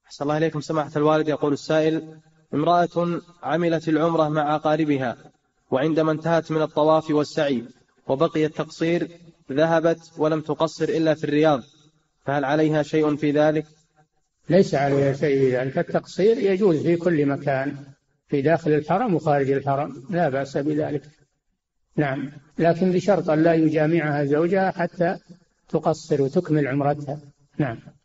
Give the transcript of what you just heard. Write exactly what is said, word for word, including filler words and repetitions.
أحسن الله إليكم سماحة الوالد. يقول السائل: امرأة عملت العمرة مع أقاربها، وعندما انتهت من الطواف والسعي وبقي التقصير ذهبت ولم تقصر إلا في الرياض، فهل عليها شيء في ذلك؟ ليس عليها شيء في ذلك، التقصير يجوز في كل مكان، في داخل الحرم وخارج الحرم لا بأس بذلك. نعم، لكن بشرط أن لا يجامعها زوجها حتى تقصر وتكمل عمرتها. نعم.